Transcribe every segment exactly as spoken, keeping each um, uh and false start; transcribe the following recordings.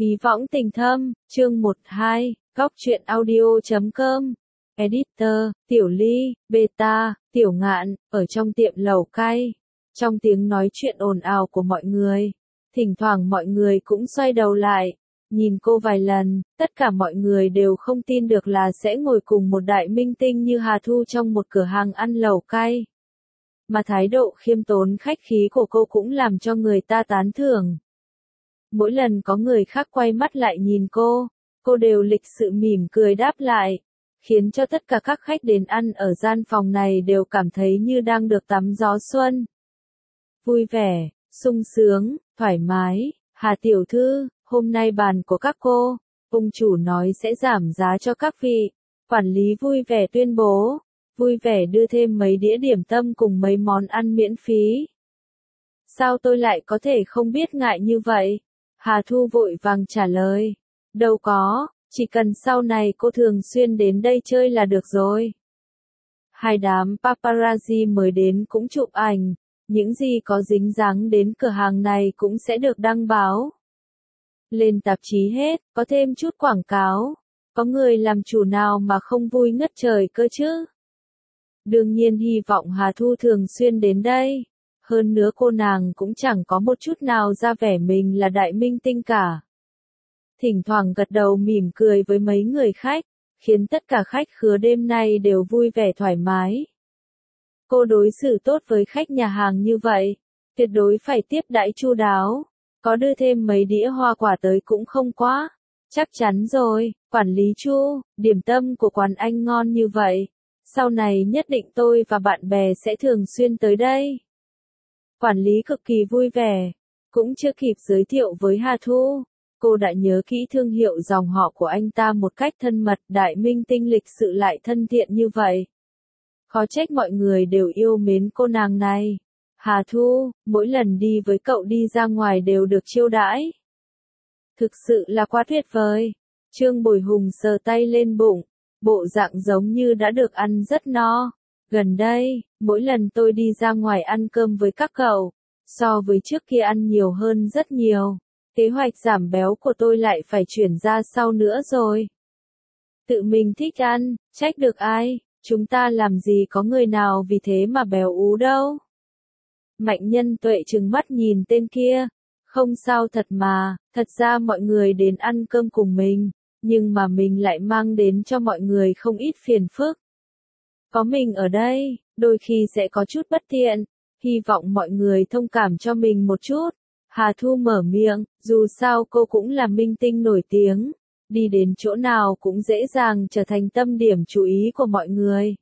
Bí võng tình thâm, chương một hai, góc truyện audio chấm com. Editor, Tiểu Ly, Beta, Tiểu Ngạn, ở trong tiệm lẩu cay. Trong tiếng nói chuyện ồn ào của mọi người, thỉnh thoảng mọi người cũng xoay đầu lại, nhìn cô vài lần, tất cả mọi người đều không tin được là sẽ ngồi cùng một đại minh tinh như Hà Thu trong một cửa hàng ăn lẩu cay. Mà thái độ khiêm tốn khách khí của cô cũng làm cho người ta tán thưởng. Mỗi lần có người khác quay mắt lại nhìn cô, cô đều lịch sự mỉm cười đáp lại, khiến cho tất cả các khách đến ăn ở gian phòng này đều cảm thấy như đang được tắm gió xuân. Vui vẻ, sung sướng, thoải mái. Hà tiểu thư, hôm nay bàn của các cô, ông chủ nói sẽ giảm giá cho các vị. Quản lý vui vẻ tuyên bố, vui vẻ đưa thêm mấy đĩa điểm tâm cùng mấy món ăn miễn phí. Sao tôi lại có thể không biết ngại như vậy? Hà Thu vội vàng trả lời, đâu có, chỉ cần sau này cô thường xuyên đến đây chơi là được rồi. Hai đám paparazzi mới đến cũng chụp ảnh, những gì có dính dáng đến cửa hàng này cũng sẽ được đăng báo lên tạp chí hết, có thêm chút quảng cáo. Có người làm chủ nào mà không vui ngất trời cơ chứ? Đương nhiên hy vọng Hà Thu thường xuyên đến đây. Hơn nữa cô nàng cũng chẳng có một chút nào ra vẻ mình là đại minh tinh cả. Thỉnh thoảng gật đầu mỉm cười với mấy người khách, khiến tất cả khách khứa đêm nay đều vui vẻ thoải mái. Cô đối xử tốt với khách nhà hàng như vậy, tuyệt đối phải tiếp đãi chu đáo, có đưa thêm mấy đĩa hoa quả tới cũng không quá. Chắc chắn rồi, quản lý Chu, điểm tâm của quán anh ngon như vậy, sau này nhất định tôi và bạn bè sẽ thường xuyên tới đây. Quản lý cực kỳ vui vẻ, cũng chưa kịp giới thiệu với Hà Thu, cô đã nhớ kỹ thương hiệu dòng họ của anh ta một cách thân mật, đại minh tinh lịch sự lại thân thiện như vậy. Khó trách mọi người đều yêu mến cô nàng này. Hà Thu, mỗi lần đi với cậu đi ra ngoài đều được chiêu đãi. Thực sự là quá tuyệt vời. Trương Bồi Hùng sờ tay lên bụng, bộ dạng giống như đã được ăn rất no. Gần đây, mỗi lần tôi đi ra ngoài ăn cơm với các cậu, so với trước kia ăn nhiều hơn rất nhiều. Kế hoạch giảm béo của tôi lại phải chuyển ra sau nữa rồi. Tự mình thích ăn, trách được ai, chúng ta làm gì có người nào vì thế mà béo ú đâu. Mạnh Nhân Tuệ trừng mắt nhìn tên kia. Không sao thật mà, thật ra mọi người đến ăn cơm cùng mình, nhưng mà mình lại mang đến cho mọi người không ít phiền phức. Có mình ở đây, đôi khi sẽ có chút bất tiện, hy vọng mọi người thông cảm cho mình một chút. Hà Thu mở miệng, dù sao cô cũng là minh tinh nổi tiếng, đi đến chỗ nào cũng dễ dàng trở thành tâm điểm chú ý của mọi người.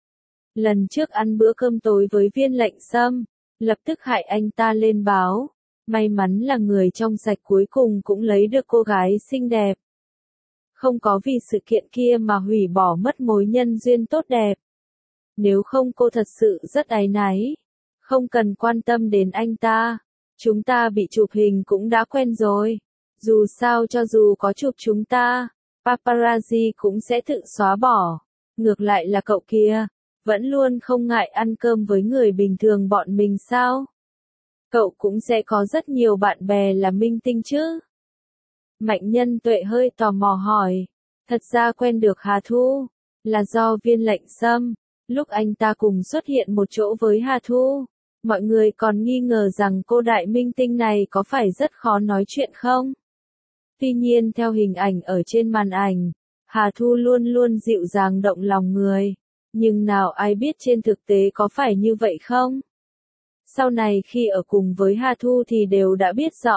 Lần trước ăn bữa cơm tối với Viên Lệnh Sâm, lập tức hại anh ta lên báo. May mắn là người trong sạch cuối cùng cũng lấy được cô gái xinh đẹp. Không có vì sự kiện kia mà hủy bỏ mất mối nhân duyên tốt đẹp. Nếu không cô thật sự rất áy náy. Không cần quan tâm đến anh ta. Chúng ta bị chụp hình cũng đã quen rồi. Dù sao cho dù có chụp chúng ta, paparazzi cũng sẽ tự xóa bỏ. Ngược lại là cậu kia, vẫn luôn không ngại ăn cơm với người bình thường bọn mình sao? Cậu cũng sẽ có rất nhiều bạn bè là minh tinh chứ? Mạnh Nhân Tuệ hơi tò mò hỏi. Thật ra quen được Hà Thu, là do Viên Lệnh Sâm. Lúc anh ta cùng xuất hiện một chỗ với Hà Thu, mọi người còn nghi ngờ rằng cô đại minh tinh này có phải rất khó nói chuyện không? Tuy nhiên theo hình ảnh ở trên màn ảnh, Hà Thu luôn luôn dịu dàng động lòng người. Nhưng nào ai biết trên thực tế có phải như vậy không? Sau này khi ở cùng với Hà Thu thì đều đã biết rõ.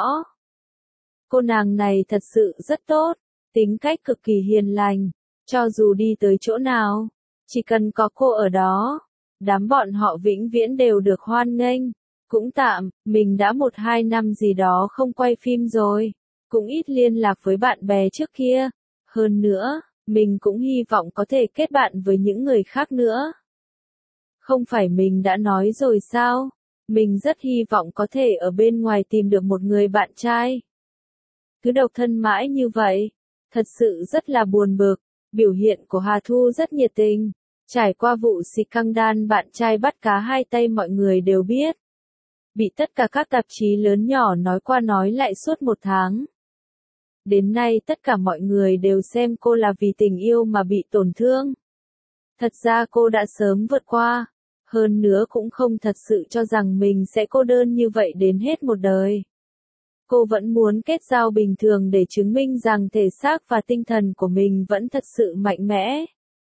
Cô nàng này thật sự rất tốt, tính cách cực kỳ hiền lành, cho dù đi tới chỗ nào, chỉ cần có cô ở đó, đám bọn họ vĩnh viễn đều được hoan nghênh. Cũng tạm, mình đã một hai năm gì đó không quay phim rồi, cũng ít liên lạc với bạn bè trước kia. Hơn nữa, mình cũng hy vọng có thể kết bạn với những người khác nữa. Không phải mình đã nói rồi sao? Mình rất hy vọng có thể ở bên ngoài tìm được một người bạn trai. Cứ độc thân mãi như vậy, thật sự rất là buồn bực. Biểu hiện của Hà Thu rất nhiệt tình. Trải qua vụ scandal bạn trai bắt cá hai tay mọi người đều biết. Bị tất cả các tạp chí lớn nhỏ nói qua nói lại suốt một tháng. Đến nay tất cả mọi người đều xem cô là vì tình yêu mà bị tổn thương. Thật ra cô đã sớm vượt qua. Hơn nữa cũng không thật sự cho rằng mình sẽ cô đơn như vậy đến hết một đời. Cô vẫn muốn kết giao bình thường để chứng minh rằng thể xác và tinh thần của mình vẫn thật sự mạnh mẽ.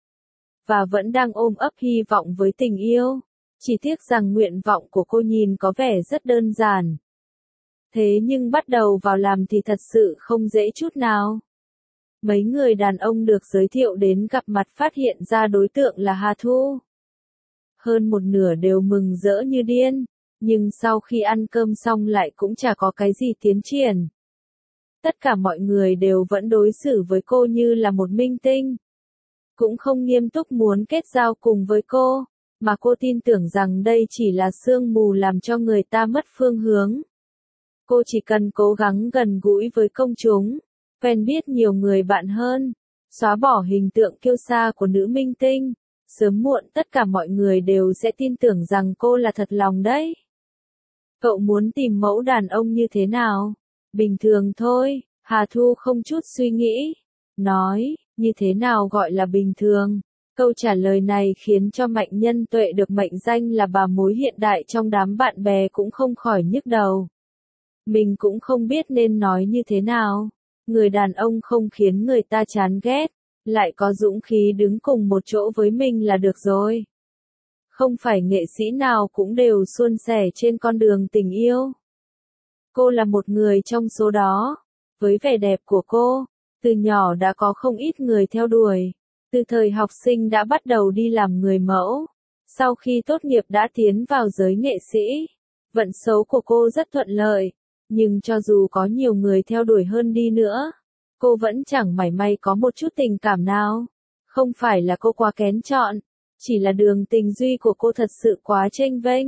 Và vẫn đang ôm ấp hy vọng với tình yêu. Chỉ tiếc rằng nguyện vọng của cô nhìn có vẻ rất đơn giản. Thế nhưng bắt đầu vào làm thì thật sự không dễ chút nào. Mấy người đàn ông được giới thiệu đến gặp mặt phát hiện ra đối tượng là Hà Thu. Hơn một nửa đều mừng rỡ như điên, nhưng sau khi ăn cơm xong lại cũng chả có cái gì tiến triển. Tất cả mọi người đều vẫn đối xử với cô như là một minh tinh. Cũng không nghiêm túc muốn kết giao cùng với cô, mà cô tin tưởng rằng đây chỉ là sương mù làm cho người ta mất phương hướng. Cô chỉ cần cố gắng gần gũi với công chúng, quen biết nhiều người bạn hơn, xóa bỏ hình tượng kiêu sa của nữ minh tinh. Sớm muộn tất cả mọi người đều sẽ tin tưởng rằng cô là thật lòng đấy. Cậu muốn tìm mẫu đàn ông như thế nào? Bình thường thôi, Hà Thu không chút suy nghĩ. Nói, như thế nào gọi là bình thường? Câu trả lời này khiến cho Mạnh Nhân Tuệ được mệnh danh là bà mối hiện đại trong đám bạn bè cũng không khỏi nhức đầu. Mình cũng không biết nên nói như thế nào. Người đàn ông không khiến người ta chán ghét, lại có dũng khí đứng cùng một chỗ với mình là được rồi. Không phải nghệ sĩ nào cũng đều suôn sẻ trên con đường tình yêu. Cô là một người trong số đó. Với vẻ đẹp của cô, từ nhỏ đã có không ít người theo đuổi. Từ thời học sinh đã bắt đầu đi làm người mẫu. Sau khi tốt nghiệp đã tiến vào giới nghệ sĩ. Vận số của cô rất thuận lợi. Nhưng cho dù có nhiều người theo đuổi hơn đi nữa, cô vẫn chẳng mảy may có một chút tình cảm nào. Không phải là cô quá kén chọn, chỉ là đường tình duy của cô thật sự quá chênh vênh.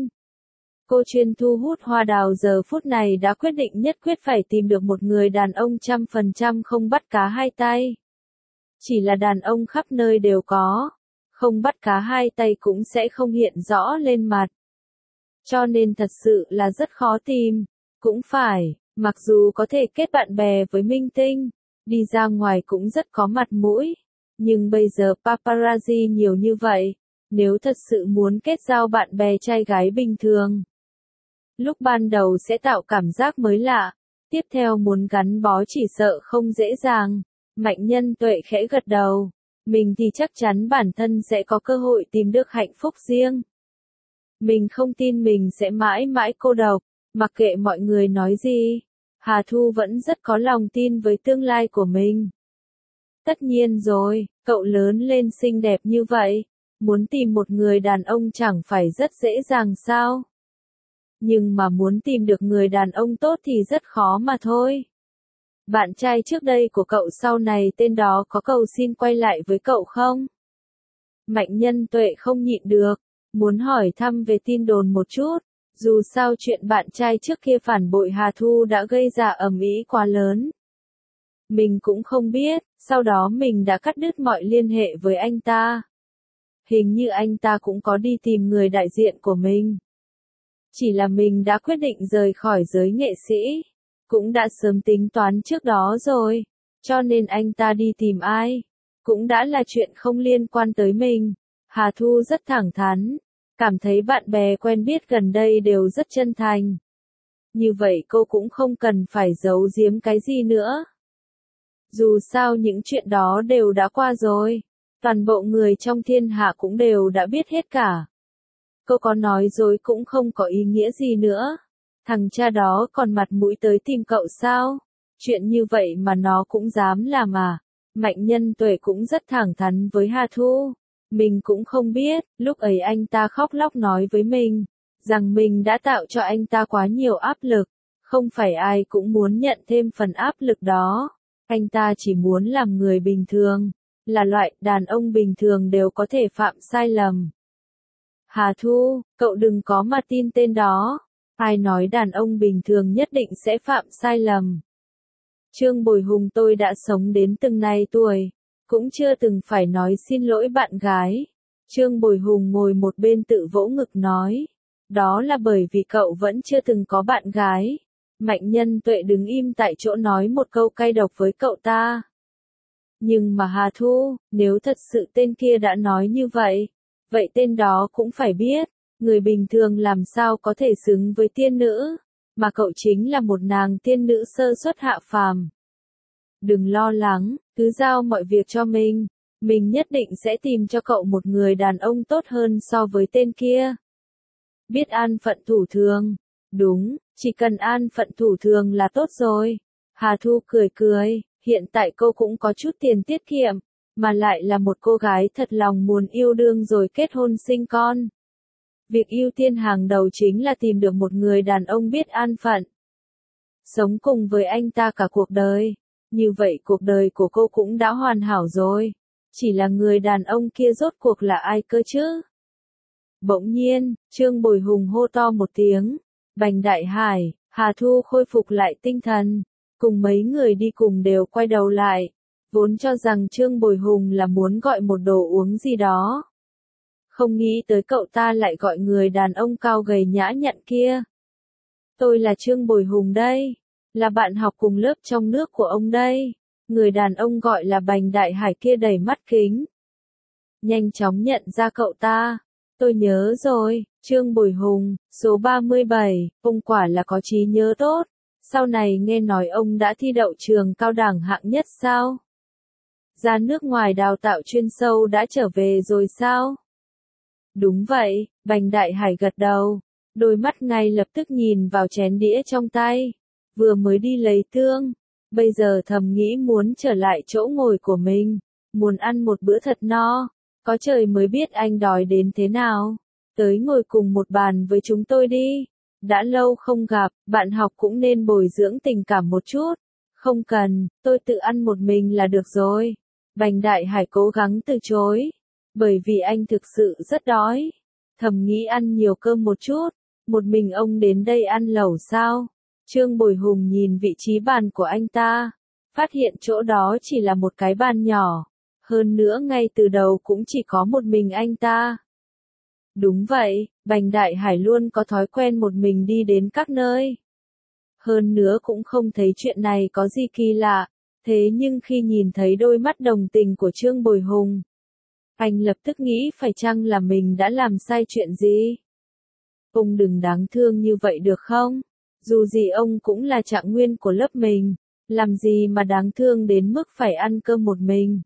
Cô chuyên thu hút hoa đào giờ phút này đã quyết định nhất quyết phải tìm được một người đàn ông trăm phần trăm không bắt cá hai tay. Chỉ là đàn ông khắp nơi đều có, không bắt cá hai tay cũng sẽ không hiện rõ lên mặt. Cho nên thật sự là rất khó tìm. Cũng phải, mặc dù có thể kết bạn bè với minh tinh, đi ra ngoài cũng rất có mặt mũi. Nhưng bây giờ paparazzi nhiều như vậy, nếu thật sự muốn kết giao bạn bè trai gái bình thường, lúc ban đầu sẽ tạo cảm giác mới lạ, tiếp theo muốn gắn bó chỉ sợ không dễ dàng. Mạnh Nhân Tuệ khẽ gật đầu, mình thì chắc chắn bản thân sẽ có cơ hội tìm được hạnh phúc riêng. Mình không tin mình sẽ mãi mãi cô độc, mặc kệ mọi người nói gì. Hà Thu vẫn rất có lòng tin với tương lai của mình. Tất nhiên rồi, cậu lớn lên xinh đẹp như vậy, muốn tìm một người đàn ông chẳng phải rất dễ dàng sao? Nhưng mà muốn tìm được người đàn ông tốt thì rất khó mà thôi. Bạn trai trước đây của cậu sau này tên đó có cầu xin quay lại với cậu không? Mạnh Nhân Tuệ không nhịn được, muốn hỏi thăm về tin đồn một chút. Dù sao chuyện bạn trai trước kia phản bội Hà Thu đã gây ra ầm ĩ quá lớn. Mình cũng không biết, sau đó mình đã cắt đứt mọi liên hệ với anh ta. Hình như anh ta cũng có đi tìm người đại diện của mình. Chỉ là mình đã quyết định rời khỏi giới nghệ sĩ. Cũng đã sớm tính toán trước đó rồi. Cho nên anh ta đi tìm ai, cũng đã là chuyện không liên quan tới mình. Hà Thu rất thẳng thắn. Cảm thấy bạn bè quen biết gần đây đều rất chân thành. Như vậy cô cũng không cần phải giấu giếm cái gì nữa. Dù sao những chuyện đó đều đã qua rồi. Toàn bộ người trong thiên hạ cũng đều đã biết hết cả. Cô có nói dối cũng không có ý nghĩa gì nữa. Thằng cha đó còn mặt mũi tới tìm cậu sao? Chuyện như vậy mà nó cũng dám làm à? Mạnh Nhân Tuệ cũng rất thẳng thắn với Hà Thu. Mình cũng không biết, lúc ấy anh ta khóc lóc nói với mình, rằng mình đã tạo cho anh ta quá nhiều áp lực, không phải ai cũng muốn nhận thêm phần áp lực đó. Anh ta chỉ muốn làm người bình thường, là loại đàn ông bình thường đều có thể phạm sai lầm. Hà Thu, cậu đừng có mà tin tên đó, ai nói đàn ông bình thường nhất định sẽ phạm sai lầm. Trương Bồi Hùng tôi đã sống đến từng này tuổi. Cũng chưa từng phải nói xin lỗi bạn gái. Trương Bồi Hùng ngồi một bên tự vỗ ngực nói. Đó là bởi vì cậu vẫn chưa từng có bạn gái. Mạnh Nhân Tuệ đứng im tại chỗ nói một câu cay độc với cậu ta. Nhưng mà Hà Thu, nếu thật sự tên kia đã nói như vậy, vậy tên đó cũng phải biết, người bình thường làm sao có thể xứng với tiên nữ, mà cậu chính là một nàng tiên nữ sơ xuất hạ phàm. Đừng lo lắng, cứ giao mọi việc cho mình, mình nhất định sẽ tìm cho cậu một người đàn ông tốt hơn so với tên kia. Biết an phận thủ thường. Đúng, chỉ cần an phận thủ thường là tốt rồi. Hà Thu cười cười, hiện tại cô cũng có chút tiền tiết kiệm, mà lại là một cô gái thật lòng muốn yêu đương rồi kết hôn sinh con. Việc ưu tiên hàng đầu chính là tìm được một người đàn ông biết an phận. Sống cùng với anh ta cả cuộc đời. Như vậy cuộc đời của cô cũng đã hoàn hảo rồi. Chỉ là người đàn ông kia rốt cuộc là ai cơ chứ? Bỗng nhiên, Trương Bồi Hùng hô to một tiếng. Bành Đại Hải, Hà Thu khôi phục lại tinh thần. Cùng mấy người đi cùng đều quay đầu lại. Vốn cho rằng Trương Bồi Hùng là muốn gọi một đồ uống gì đó. Không nghĩ tới cậu ta lại gọi người đàn ông cao gầy nhã nhặn kia. Tôi là Trương Bồi Hùng đây. Là bạn học cùng lớp trong nước của ông đây. Người đàn ông gọi là Bành Đại Hải kia đầy mắt kính. Nhanh chóng nhận ra cậu ta. Tôi nhớ rồi, Trương Bồi Hùng, số ba mươi bảy, ông quả là có trí nhớ tốt. Sau này nghe nói ông đã thi đậu trường cao đẳng hạng nhất sao? Ra nước ngoài đào tạo chuyên sâu đã trở về rồi sao? Đúng vậy, Bành Đại Hải gật đầu. Đôi mắt ngay lập tức nhìn vào chén đĩa trong tay. Vừa mới đi lấy tương. Bây giờ thầm nghĩ muốn trở lại chỗ ngồi của mình. Muốn ăn một bữa thật no. Có trời mới biết anh đói đến thế nào. Tới ngồi cùng một bàn với chúng tôi đi. Đã lâu không gặp, bạn học cũng nên bồi dưỡng tình cảm một chút. Không cần, tôi tự ăn một mình là được rồi. Bành Đại Hải cố gắng từ chối. Bởi vì anh thực sự rất đói. Thầm nghĩ ăn nhiều cơm một chút. Một mình ông đến đây ăn lẩu sao? Trương Bồi Hùng nhìn vị trí bàn của anh ta. Phát hiện chỗ đó chỉ là một cái bàn nhỏ. Hơn nữa ngay từ đầu cũng chỉ có một mình anh ta. Đúng vậy, Bành Đại Hải luôn có thói quen một mình đi đến các nơi. Hơn nữa cũng không thấy chuyện này có gì kỳ lạ. Thế nhưng khi nhìn thấy đôi mắt đồng tình của Trương Bồi Hùng, anh lập tức nghĩ phải chăng là mình đã làm sai chuyện gì? Ông đừng đáng thương như vậy được không? Dù gì ông cũng là trạng nguyên của lớp mình. Làm gì mà đáng thương đến mức phải ăn cơm một mình?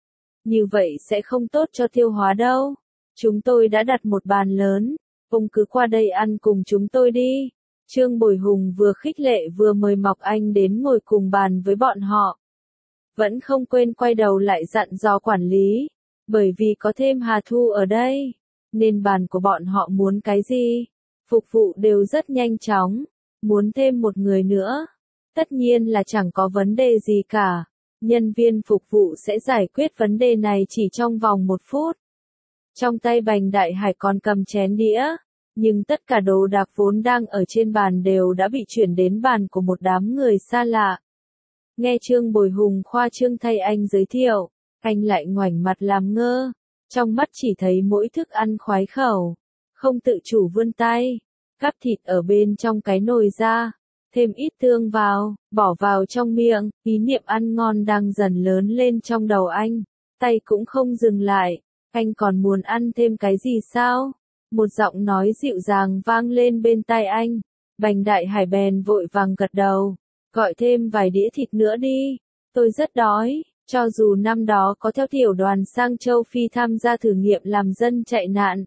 Như vậy sẽ không tốt cho tiêu hóa đâu. Chúng tôi đã đặt một bàn lớn. Ông cứ qua đây ăn cùng chúng tôi đi. Trương Bồi Hùng vừa khích lệ vừa mời mọc anh đến ngồi cùng bàn với bọn họ. Vẫn không quên quay đầu lại dặn dò quản lý. Bởi vì có thêm Hà Thu ở đây. Nên bàn của bọn họ muốn cái gì? Phục vụ đều rất nhanh chóng. Muốn thêm một người nữa. Tất nhiên là chẳng có vấn đề gì cả. Nhân viên phục vụ sẽ giải quyết vấn đề này chỉ trong vòng một phút. Trong tay Bành Đại Hải còn cầm chén đĩa. Nhưng tất cả đồ đạc vốn đang ở trên bàn đều đã bị chuyển đến bàn của một đám người xa lạ. Nghe Trương Bồi Hùng khoa trương thay anh giới thiệu. Anh lại ngoảnh mặt làm ngơ. Trong mắt chỉ thấy mỗi thức ăn khoái khẩu. Không tự chủ vươn tay. Cắt thịt ở bên trong cái nồi ra. Thêm ít tương vào, bỏ vào trong miệng. Ý niệm ăn ngon đang dần lớn lên trong đầu anh. Tay cũng không dừng lại. Anh còn muốn ăn thêm cái gì sao? Một giọng nói dịu dàng vang lên bên tai anh. Bành Đại Hải bèn vội vàng gật đầu. Gọi thêm vài đĩa thịt nữa đi. Tôi rất đói. Cho dù năm đó có theo tiểu đoàn sang châu Phi tham gia thử nghiệm làm dân chạy nạn.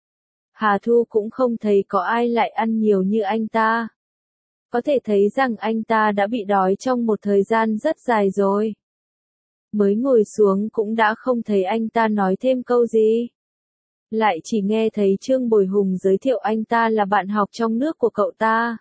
Hà Thu cũng không thấy có ai lại ăn nhiều như anh ta. Có thể thấy rằng anh ta đã bị đói trong một thời gian rất dài rồi. Mới ngồi xuống cũng đã không thấy anh ta nói thêm câu gì. Lại chỉ nghe thấy Trương Bồi Hùng giới thiệu anh ta là bạn học trong nước của cậu ta.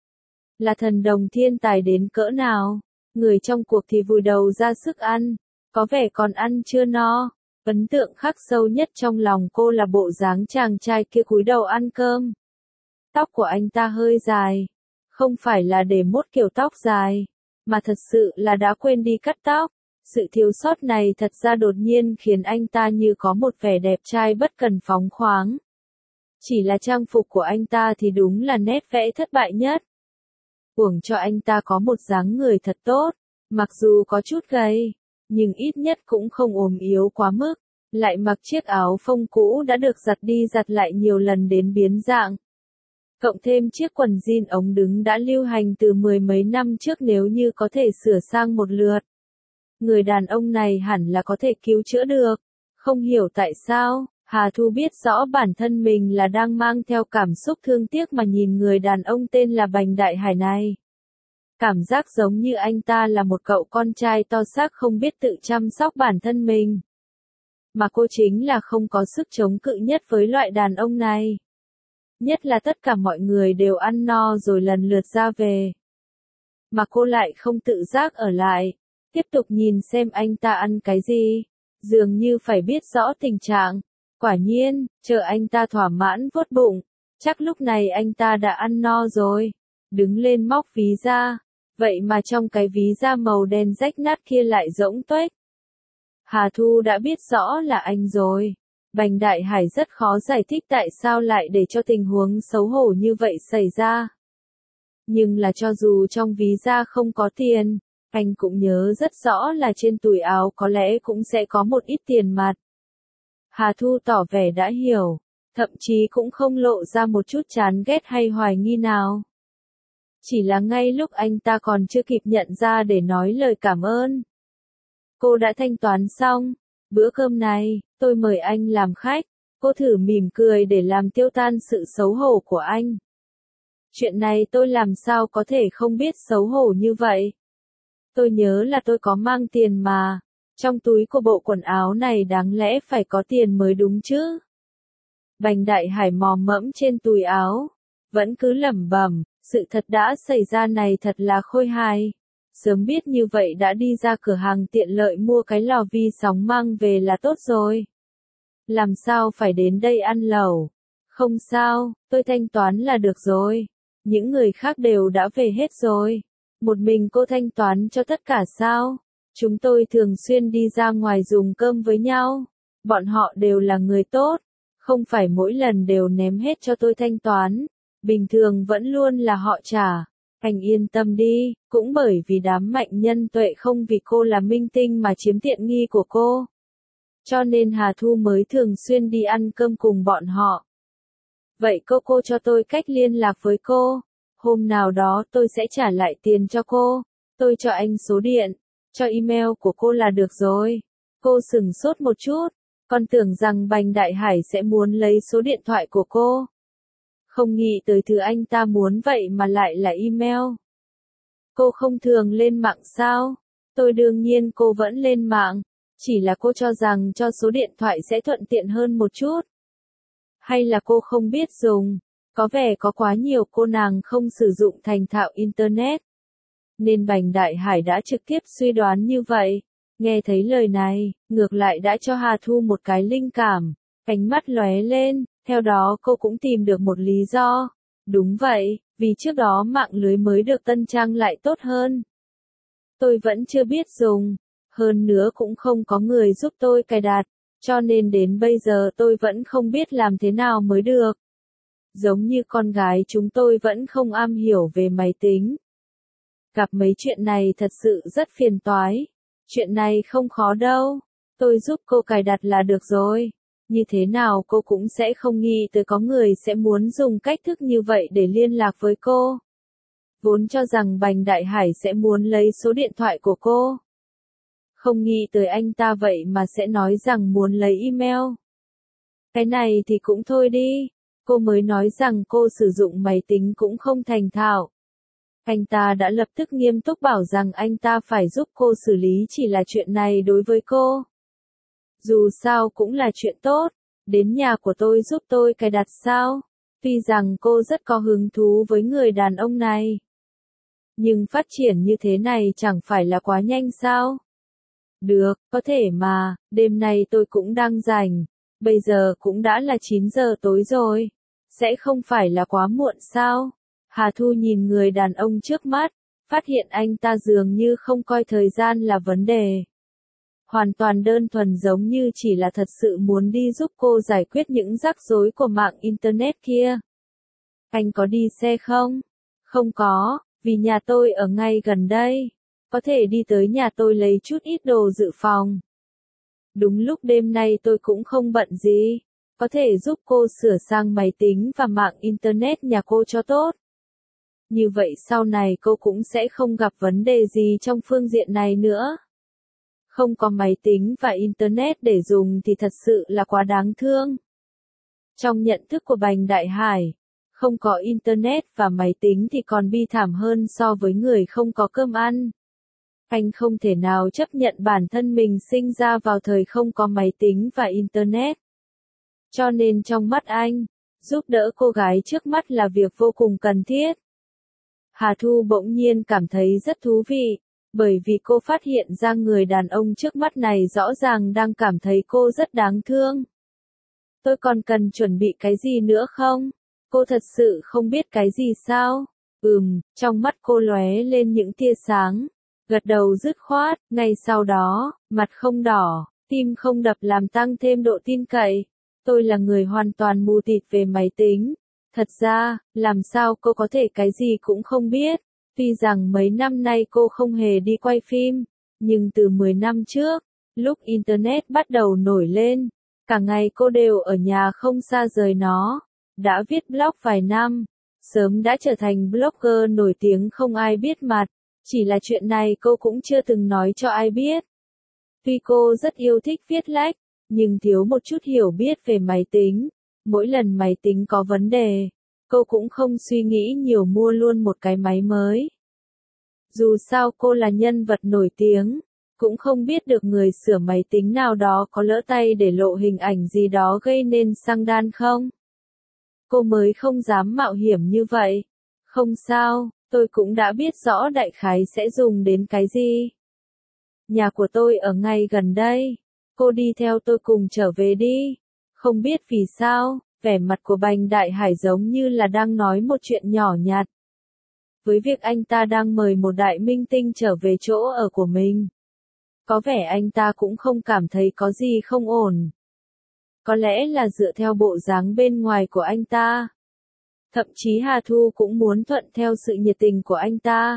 Là thần đồng thiên tài đến cỡ nào. Người trong cuộc thì vùi đầu ra sức ăn. Có vẻ còn ăn chưa no. Ấn tượng khắc sâu nhất trong lòng cô là bộ dáng chàng trai kia cúi đầu ăn cơm. Tóc của anh ta hơi dài. Không phải là để mốt kiểu tóc dài. Mà thật sự là đã quên đi cắt tóc. Sự thiếu sót này thật ra đột nhiên khiến anh ta như có một vẻ đẹp trai bất cần phóng khoáng. Chỉ là trang phục của anh ta thì đúng là nét vẽ thất bại nhất. uổng cho anh ta có một dáng người thật tốt, mặc dù có chút gầy, nhưng ít nhất cũng không ốm yếu quá mức, lại mặc chiếc áo phông cũ đã được giặt đi giặt lại nhiều lần đến biến dạng. Cộng thêm chiếc quần jean ống đứng đã lưu hành từ mười mấy năm trước nếu như có thể sửa sang một lượt. Người đàn ông này hẳn là có thể cứu chữa được. Không hiểu tại sao, Hà Thu biết rõ bản thân mình là đang mang theo cảm xúc thương tiếc mà nhìn người đàn ông tên là Bành Đại Hải này. Cảm giác giống như anh ta là một cậu con trai to xác không biết tự chăm sóc bản thân mình. Mà cô chính là không có sức chống cự nhất với loại đàn ông này. Nhất là tất cả mọi người đều ăn no rồi lần lượt ra về. Mà cô lại không tự giác ở lại, tiếp tục nhìn xem anh ta ăn cái gì, dường như phải biết rõ tình trạng. Quả nhiên, chờ anh ta thỏa mãn vuốt bụng, chắc lúc này anh ta đã ăn no rồi. Đứng lên móc ví ra, vậy mà trong cái ví da màu đen rách nát kia lại rỗng tuếch. Hà Thu đã biết rõ là anh rồi. Bành Đại Hải rất khó giải thích tại sao lại để cho tình huống xấu hổ như vậy xảy ra. Nhưng là cho dù trong ví da không có tiền, anh cũng nhớ rất rõ là trên túi áo có lẽ cũng sẽ có một ít tiền mặt. Hà Thu tỏ vẻ đã hiểu, thậm chí cũng không lộ ra một chút chán ghét hay hoài nghi nào. Chỉ là ngay lúc anh ta còn chưa kịp nhận ra để nói lời cảm ơn. Cô đã thanh toán xong, bữa cơm này, tôi mời anh làm khách, cô thử mỉm cười để làm tiêu tan sự xấu hổ của anh. Chuyện này tôi làm sao có thể không biết xấu hổ như vậy. Tôi nhớ là tôi có mang tiền mà, trong túi của bộ quần áo này đáng lẽ phải có tiền mới đúng chứ. Bành Đại Hải mò mẫm trên túi áo, vẫn cứ lẩm bẩm, sự thật đã xảy ra này thật là khôi hài. Sớm biết như vậy đã đi ra cửa hàng tiện lợi mua cái lò vi sóng mang về là tốt rồi. Làm sao phải đến đây ăn lẩu? Không sao, tôi thanh toán là được rồi. Những người khác đều đã về hết rồi. Một mình cô thanh toán cho tất cả sao? Chúng tôi thường xuyên đi ra ngoài dùng cơm với nhau. Bọn họ đều là người tốt. Không phải mỗi lần đều ném hết cho tôi thanh toán. Bình thường vẫn luôn là họ trả. Anh yên tâm đi, cũng bởi vì đám mạnh nhân tuệ không vì cô là minh tinh mà chiếm tiện nghi của cô. Cho nên Hà Thu mới thường xuyên đi ăn cơm cùng bọn họ. Vậy cô cô cho tôi cách liên lạc với cô. Hôm nào đó tôi sẽ trả lại tiền cho cô. Tôi cho anh số điện, cho email của cô là được rồi. Cô sửng sốt một chút, còn tưởng rằng Bành Đại Hải sẽ muốn lấy số điện thoại của cô. Không nghĩ tới thứ anh ta muốn vậy mà lại là email. Cô không thường lên mạng sao? Tôi đương nhiên cô vẫn lên mạng. Chỉ là cô cho rằng cho số điện thoại sẽ thuận tiện hơn một chút. Hay là cô không biết dùng? Có vẻ có quá nhiều cô nàng không sử dụng thành thạo Internet. Nên Bành Đại Hải đã trực tiếp suy đoán như vậy. Nghe thấy lời này, ngược lại đã cho Hà Thu một cái linh cảm. Ánh mắt lóe lên, theo đó cô cũng tìm được một lý do. Đúng vậy, vì trước đó mạng lưới mới được tân trang lại tốt hơn. Tôi vẫn chưa biết dùng. Hơn nữa cũng không có người giúp tôi cài đặt, cho nên đến bây giờ tôi vẫn không biết làm thế nào mới được. Giống như con gái chúng tôi vẫn không am hiểu về máy tính. Gặp mấy chuyện này thật sự rất phiền toái. Chuyện này không khó đâu. Tôi giúp cô cài đặt là được rồi. Như thế nào cô cũng sẽ không nghĩ tới có người sẽ muốn dùng cách thức như vậy để liên lạc với cô. Vốn cho rằng Bành Đại Hải sẽ muốn lấy số điện thoại của cô. Không nghĩ tới anh ta vậy mà sẽ nói rằng muốn lấy email. Cái này thì cũng thôi đi. Cô mới nói rằng cô sử dụng máy tính cũng không thành thạo. Anh ta đã lập tức nghiêm túc bảo rằng anh ta phải giúp cô xử lý chỉ là chuyện này đối với cô. Dù sao cũng là chuyện tốt. Đến nhà của tôi giúp tôi cài đặt sao? Tuy rằng cô rất có hứng thú với người đàn ông này. Nhưng phát triển như thế này chẳng phải là quá nhanh sao? Được, có thể mà, đêm nay tôi cũng đang rảnh. Bây giờ cũng đã là chín giờ tối rồi. Sẽ không phải là quá muộn sao? Hà Thu nhìn người đàn ông trước mắt, phát hiện anh ta dường như không coi thời gian là vấn đề. Hoàn toàn đơn thuần giống như chỉ là thật sự muốn đi giúp cô giải quyết những rắc rối của mạng Internet kia. Anh có đi xe không? Không có, vì nhà tôi ở ngay gần đây, có thể đi tới nhà tôi lấy chút ít đồ dự phòng. Đúng lúc đêm nay tôi cũng không bận gì, có thể giúp cô sửa sang máy tính và mạng Internet nhà cô cho tốt. Như vậy sau này cô cũng sẽ không gặp vấn đề gì trong phương diện này nữa. Không có máy tính và Internet để dùng thì thật sự là quá đáng thương. Trong nhận thức của Bành Đại Hải, không có Internet và máy tính thì còn bi thảm hơn so với người không có cơm ăn. Anh không thể nào chấp nhận bản thân mình sinh ra vào thời không có máy tính và Internet. Cho nên trong mắt anh, giúp đỡ cô gái trước mắt là việc vô cùng cần thiết. Hà Thu bỗng nhiên cảm thấy rất thú vị, bởi vì cô phát hiện ra người đàn ông trước mắt này rõ ràng đang cảm thấy cô rất đáng thương. Tôi còn cần chuẩn bị cái gì nữa không? Cô thật sự không biết cái gì sao? Ừm, trong mắt cô lóe lên những tia sáng, gật đầu dứt khoát, ngay sau đó, mặt không đỏ, tim không đập làm tăng thêm độ tin cậy. Tôi là người hoàn toàn mù tịt về máy tính. Thật ra, làm sao cô có thể cái gì cũng không biết? Tuy rằng mấy năm nay cô không hề đi quay phim, nhưng từ mười năm trước, lúc Internet bắt đầu nổi lên, cả ngày cô đều ở nhà không xa rời nó. Đã viết blog vài năm, sớm đã trở thành blogger nổi tiếng không ai biết mặt. Chỉ là chuyện này cô cũng chưa từng nói cho ai biết. Tuy cô rất yêu thích viết lách, nhưng thiếu một chút hiểu biết về máy tính. Mỗi lần máy tính có vấn đề, cô cũng không suy nghĩ nhiều mua luôn một cái máy mới. Dù sao cô là nhân vật nổi tiếng, cũng không biết được người sửa máy tính nào đó có lỡ tay để lộ hình ảnh gì đó gây nên xăng đan không. Cô mới không dám mạo hiểm như vậy. Không sao, tôi cũng đã biết rõ đại khái sẽ dùng đến cái gì. Nhà của tôi ở ngay gần đây. Cô đi theo tôi cùng trở về đi. Không biết vì sao, vẻ mặt của Bành Đại Hải giống như là đang nói một chuyện nhỏ nhặt. Với việc anh ta đang mời một đại minh tinh trở về chỗ ở của mình, có vẻ anh ta cũng không cảm thấy có gì không ổn. Có lẽ là dựa theo bộ dáng bên ngoài của anh ta. Thậm chí Hà Thu cũng muốn thuận theo sự nhiệt tình của anh ta.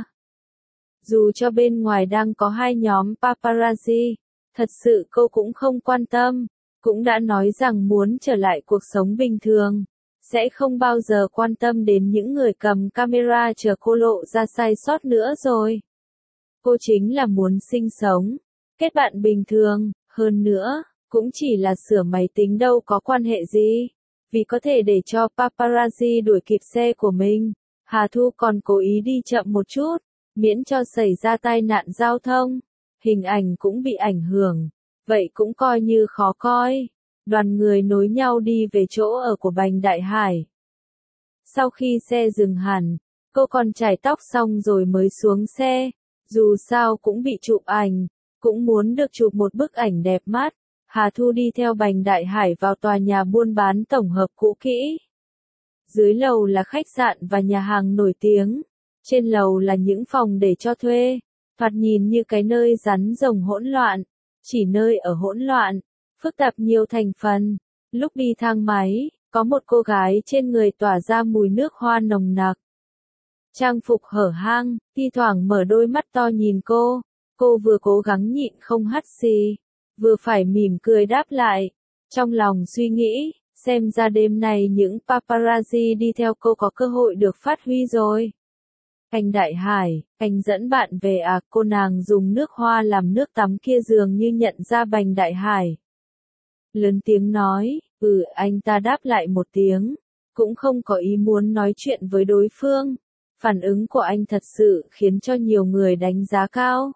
Dù cho bên ngoài đang có hai nhóm paparazzi, thật sự cô cũng không quan tâm. Cũng đã nói rằng muốn trở lại cuộc sống bình thường, sẽ không bao giờ quan tâm đến những người cầm camera chờ cô lộ ra sai sót nữa rồi. Cô chính là muốn sinh sống, kết bạn bình thường, hơn nữa, cũng chỉ là sửa máy tính đâu có quan hệ gì. Vì có thể để cho paparazzi đuổi kịp xe của mình, Hà Thu còn cố ý đi chậm một chút, miễn cho xảy ra tai nạn giao thông. Hình ảnh cũng bị ảnh hưởng, vậy cũng coi như khó coi. Đoàn người nối nhau đi về chỗ ở của Bành Đại Hải. Sau khi xe dừng hẳn, cô còn chải tóc xong rồi mới xuống xe. Dù sao cũng bị chụp ảnh, cũng muốn được chụp một bức ảnh đẹp mắt. Hà Thu đi theo Bành Đại Hải vào tòa nhà buôn bán tổng hợp cũ kỹ. Dưới lầu là khách sạn và nhà hàng nổi tiếng. Trên lầu là những phòng để cho thuê. Thoạt nhìn như cái nơi rắn rồng hỗn loạn. Chỉ nơi ở hỗn loạn, phức tạp nhiều thành phần. Lúc đi thang máy, có một cô gái trên người tỏa ra mùi nước hoa nồng nặc. Trang phục hở hang, thi thoảng mở đôi mắt to nhìn cô. Cô vừa cố gắng nhịn không hắt xì, vừa phải mỉm cười đáp lại. Trong lòng suy nghĩ, xem ra đêm này những paparazzi đi theo cô có cơ hội được phát huy rồi. Anh Đại Hải, anh dẫn bạn về à? Cô nàng dùng nước hoa làm nước tắm kia dường như nhận ra Bành Đại Hải. Lớn tiếng nói, ừ, anh ta đáp lại một tiếng, cũng không có ý muốn nói chuyện với đối phương. Phản ứng của anh thật sự khiến cho nhiều người đánh giá cao.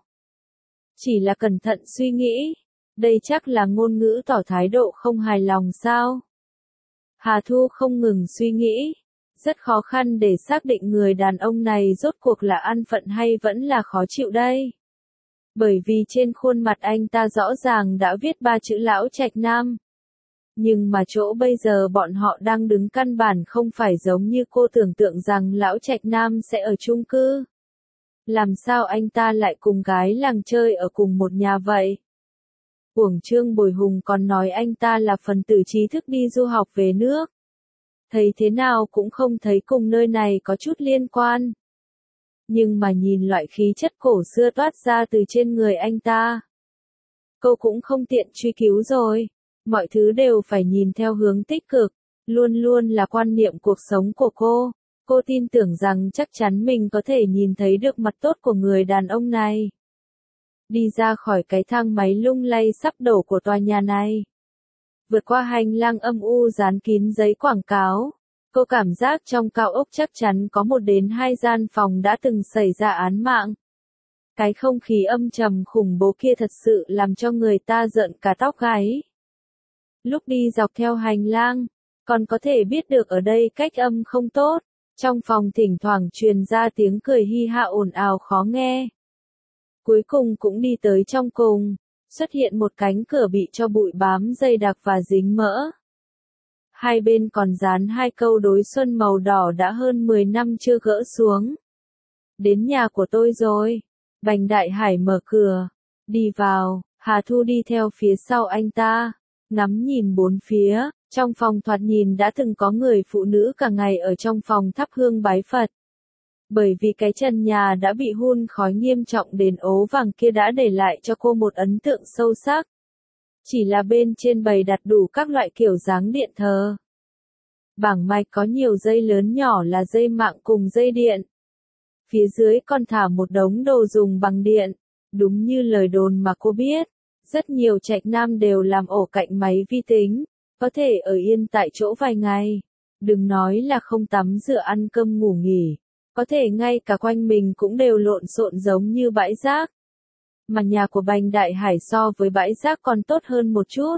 Chỉ là cẩn thận suy nghĩ, đây chắc là ngôn ngữ tỏ thái độ không hài lòng sao? Hà Thu không ngừng suy nghĩ, rất khó khăn để xác định người đàn ông này rốt cuộc là an phận hay vẫn là khó chịu đây. Bởi vì trên khuôn mặt anh ta rõ ràng đã viết ba chữ Lão Trạch Nam. Nhưng mà chỗ bây giờ bọn họ đang đứng căn bản không phải giống như cô tưởng tượng rằng Lão Trạch Nam sẽ ở chung cư. Làm sao anh ta lại cùng gái làng chơi ở cùng một nhà vậy? Uổng Trương Bồi Hùng còn nói anh ta là phần tử trí thức đi du học về nước. Thấy thế nào cũng không thấy cùng nơi này có chút liên quan. nhưng mà nhìn loại khí chất cổ xưa toát ra từ trên người anh ta. Cô cũng không tiện truy cứu rồi. Mọi thứ đều phải nhìn theo hướng tích cực, luôn luôn là quan niệm cuộc sống của cô. Cô tin tưởng rằng chắc chắn mình có thể nhìn thấy được mặt tốt của người đàn ông này. Đi ra khỏi cái thang máy lung lay sắp đổ của tòa nhà này. Vượt qua hành lang âm u dán kín giấy quảng cáo. Cô cảm giác trong cao ốc chắc chắn có một đến hai gian phòng đã từng xảy ra án mạng. Cái không khí âm trầm khủng bố kia thật sự làm cho người ta rợn cả tóc gáy. Lúc đi dọc theo hành lang, còn có thể biết được ở đây cách âm không tốt. Trong phòng thỉnh thoảng truyền ra tiếng cười hi ha ồn ào khó nghe. Cuối cùng cũng đi tới trong cùng, xuất hiện một cánh cửa bị cho bụi bám dày đặc và dính mỡ. Hai bên còn dán hai câu đối xuân màu đỏ đã hơn mười năm chưa gỡ xuống. Đến nhà của tôi rồi. Bành Đại Hải mở cửa. Đi vào, Hà Thu đi theo phía sau anh ta. Ngắm nhìn bốn phía, trong phòng thoạt nhìn đã từng có người phụ nữ cả ngày ở trong phòng thắp hương bái Phật. Bởi vì cái trần nhà đã bị hun khói nghiêm trọng đền ố vàng kia đã để lại cho cô một ấn tượng sâu sắc. Chỉ là bên trên bày đặt đủ các loại kiểu dáng điện thờ. Bảng mạch có nhiều dây lớn nhỏ là dây mạng cùng dây điện. Phía dưới còn thả một đống đồ dùng bằng điện. Đúng như lời đồn mà cô biết, rất nhiều trạch nam đều làm ổ cạnh máy vi tính, có thể ở yên tại chỗ vài ngày. Đừng nói là không tắm rửa ăn cơm ngủ nghỉ, có thể ngay cả quanh mình cũng đều lộn xộn giống như bãi rác. Mà nhà của Bành Đại Hải so với bãi rác còn tốt hơn một chút.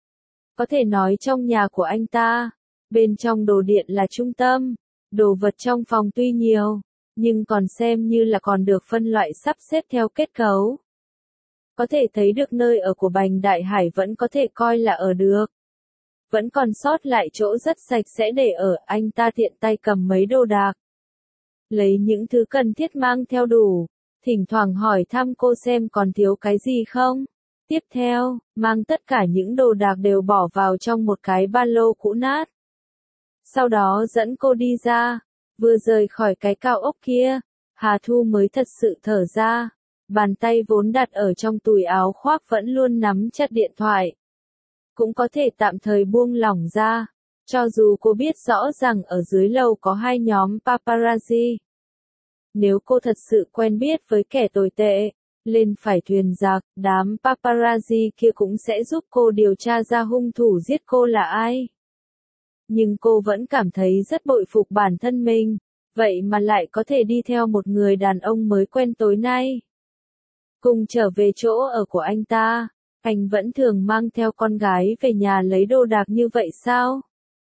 Có thể nói trong nhà của anh ta, bên trong đồ điện là trung tâm, đồ vật trong phòng tuy nhiều, nhưng còn xem như là còn được phân loại sắp xếp theo kết cấu. Có thể thấy được nơi ở của Bành Đại Hải vẫn có thể coi là ở được. Vẫn còn sót lại chỗ rất sạch sẽ để ở, anh ta tiện tay cầm mấy đồ đạc. Lấy những thứ cần thiết mang theo đủ, thỉnh thoảng hỏi thăm cô xem còn thiếu cái gì không. Tiếp theo, mang tất cả những đồ đạc đều bỏ vào trong một cái ba lô cũ nát. Sau đó dẫn cô đi ra, vừa rời khỏi cái cao ốc kia, Hà Thu mới thật sự thở ra. Bàn tay vốn đặt ở trong túi áo khoác vẫn luôn nắm chặt điện thoại. Cũng có thể tạm thời buông lỏng ra, cho dù cô biết rõ rằng ở dưới lầu có hai nhóm paparazzi. Nếu cô thật sự quen biết với kẻ tồi tệ, lên phải thuyền giặc, đám paparazzi kia cũng sẽ giúp cô điều tra ra hung thủ giết cô là ai. Nhưng cô vẫn cảm thấy rất bội phục bản thân mình, vậy mà lại có thể đi theo một người đàn ông mới quen tối nay. Cùng trở về chỗ ở của anh ta, anh vẫn thường mang theo con gái về nhà lấy đồ đạc như vậy sao?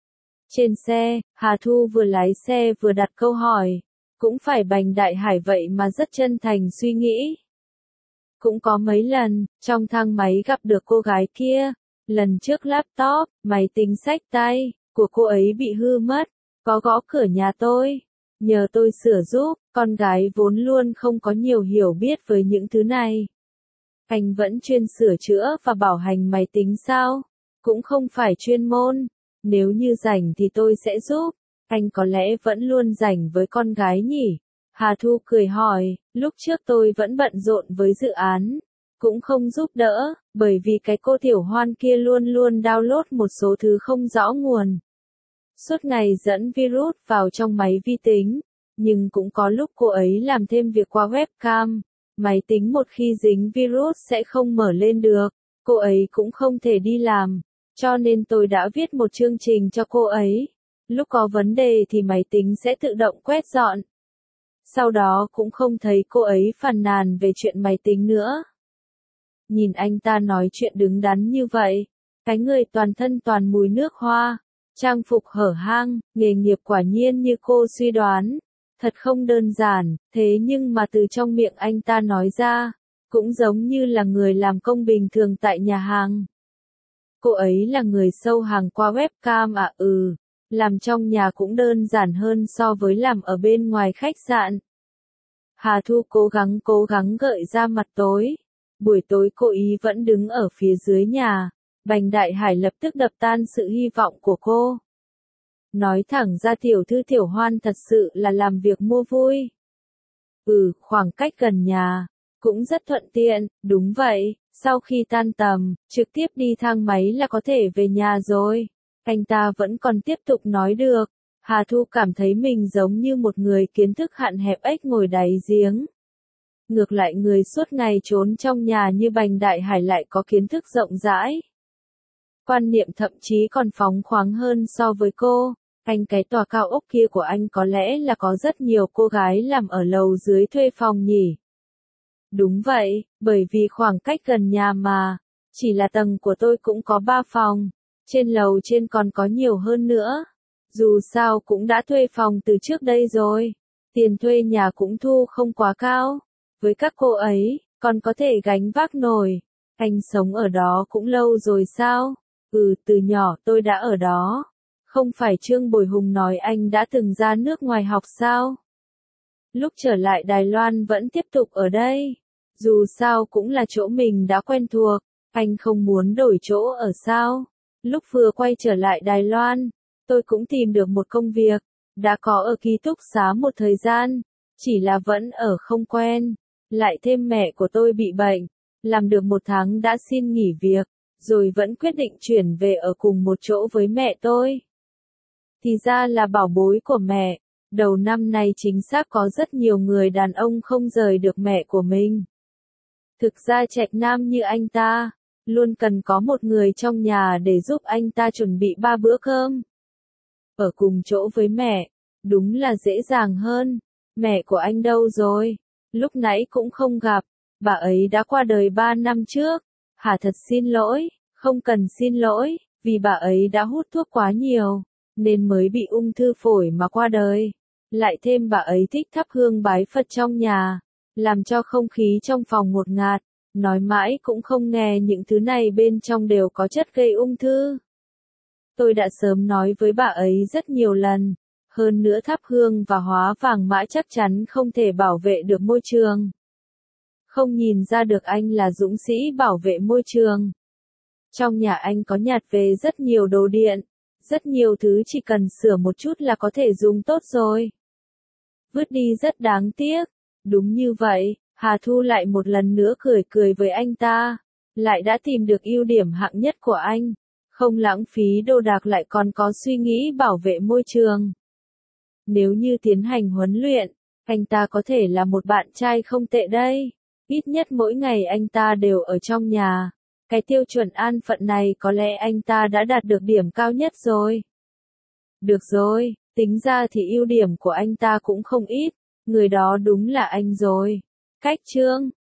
Trên xe, Hà Thu vừa lái xe vừa đặt câu hỏi, cũng phải Bành Đại Hải vậy mà rất chân thành suy nghĩ. Cũng có mấy lần, trong thang máy gặp được cô gái kia, lần trước laptop, máy tính xách tay, của cô ấy bị hư mất, có gõ cửa nhà tôi, nhờ tôi sửa giúp, con gái vốn luôn không có nhiều hiểu biết với những thứ này. Anh vẫn chuyên sửa chữa và bảo hành máy tính sao? Cũng không phải chuyên môn, nếu như rảnh thì tôi sẽ giúp, anh có lẽ vẫn luôn rảnh với con gái nhỉ? Hà Thu cười hỏi, lúc trước tôi vẫn bận rộn với dự án, cũng không giúp đỡ, bởi vì cái cô Tiểu Hoan kia luôn luôn download một số thứ không rõ nguồn. Suốt ngày dẫn virus vào trong máy vi tính, nhưng cũng có lúc cô ấy làm thêm việc qua webcam. Máy tính một khi dính virus sẽ không mở lên được, cô ấy cũng không thể đi làm, cho nên tôi đã viết một chương trình cho cô ấy. Lúc có vấn đề thì máy tính sẽ tự động quét dọn. Sau đó cũng không thấy cô ấy phàn nàn về chuyện máy tính nữa. Nhìn anh ta nói chuyện đứng đắn như vậy, cái người toàn thân toàn mùi nước hoa, trang phục hở hang, nghề nghiệp quả nhiên như cô suy đoán. Thật không đơn giản, thế nhưng mà từ trong miệng anh ta nói ra, cũng giống như là người làm công bình thường tại nhà hàng. Cô ấy là người sâu hàng qua webcam à? Ừ, làm trong nhà cũng đơn giản hơn so với làm ở bên ngoài khách sạn. Hà Thu cố gắng cố gắng gợi ra mặt tối. Buổi tối cô ý vẫn đứng ở phía dưới nhà, Bành Đại Hải lập tức đập tan sự hy vọng của cô. Nói thẳng ra tiểu thư Tiểu Hoan thật sự là làm việc mua vui. Ừ, khoảng cách gần nhà. Cũng rất thuận tiện, đúng vậy, sau khi tan tầm, trực tiếp đi thang máy là có thể về nhà rồi. Anh ta vẫn còn tiếp tục nói được. Hà Thu cảm thấy mình giống như một người kiến thức hạn hẹp ếch ngồi đáy giếng. Ngược lại người suốt ngày trốn trong nhà như Bành Đại Hải lại có kiến thức rộng rãi. Quan niệm thậm chí còn phóng khoáng hơn so với cô. Anh cái tòa cao ốc kia của anh có lẽ là có rất nhiều cô gái làm ở lầu dưới thuê phòng nhỉ? Đúng vậy, bởi vì khoảng cách gần nhà mà. Chỉ là tầng của tôi cũng có ba phòng. Trên lầu trên còn có nhiều hơn nữa. Dù sao cũng đã thuê phòng từ trước đây rồi. Tiền thuê nhà cũng thu không quá cao. Với các cô ấy, còn có thể gánh vác nổi. Anh sống ở đó cũng lâu rồi sao? Ừ, từ nhỏ tôi đã ở đó. Không phải Trương Bồi Hùng nói anh đã từng ra nước ngoài học sao? Lúc trở lại Đài Loan vẫn tiếp tục ở đây. Dù sao cũng là chỗ mình đã quen thuộc. Anh không muốn đổi chỗ ở sao? Lúc vừa quay trở lại Đài Loan, tôi cũng tìm được một công việc. Đã có ở ký túc xá một thời gian. Chỉ là vẫn ở không quen. Lại thêm mẹ của tôi bị bệnh. Làm được một tháng đã xin nghỉ việc. Rồi vẫn quyết định chuyển về ở cùng một chỗ với mẹ tôi. Thì ra là bảo bối của mẹ. Đầu năm nay chính xác có rất nhiều người đàn ông không rời được mẹ của mình. Thực ra trạch nam như anh ta, luôn cần có một người trong nhà để giúp anh ta chuẩn bị ba bữa cơm. Ở cùng chỗ với mẹ, đúng là dễ dàng hơn. Mẹ của anh đâu rồi? Lúc nãy cũng không gặp, bà ấy đã qua đời ba năm trước. Hà thật xin lỗi, không cần xin lỗi, vì bà ấy đã hút thuốc quá nhiều, nên mới bị ung thư phổi mà qua đời. Lại thêm bà ấy thích thắp hương bái Phật trong nhà, làm cho không khí trong phòng ngột ngạt, nói mãi cũng không nghe những thứ này bên trong đều có chất gây ung thư. Tôi đã sớm nói với bà ấy rất nhiều lần, hơn nữa thắp hương và hóa vàng mã chắc chắn không thể bảo vệ được môi trường. Không nhìn ra được anh là dũng sĩ bảo vệ môi trường. Trong nhà anh có nhặt về rất nhiều đồ điện, rất nhiều thứ chỉ cần sửa một chút là có thể dùng tốt rồi. Vứt đi rất đáng tiếc. Đúng như vậy, Hà Thu lại một lần nữa cười cười với anh ta. Lại đã tìm được ưu điểm hạng nhất của anh. Không lãng phí đồ đạc lại còn có suy nghĩ bảo vệ môi trường. Nếu như tiến hành huấn luyện, anh ta có thể là một bạn trai không tệ đây. Ít nhất mỗi ngày anh ta đều ở trong nhà. Cái tiêu chuẩn an phận này có lẽ anh ta đã đạt được điểm cao nhất rồi. Được rồi, tính ra thì ưu điểm của anh ta cũng không ít. Người đó đúng là anh rồi. Cách chương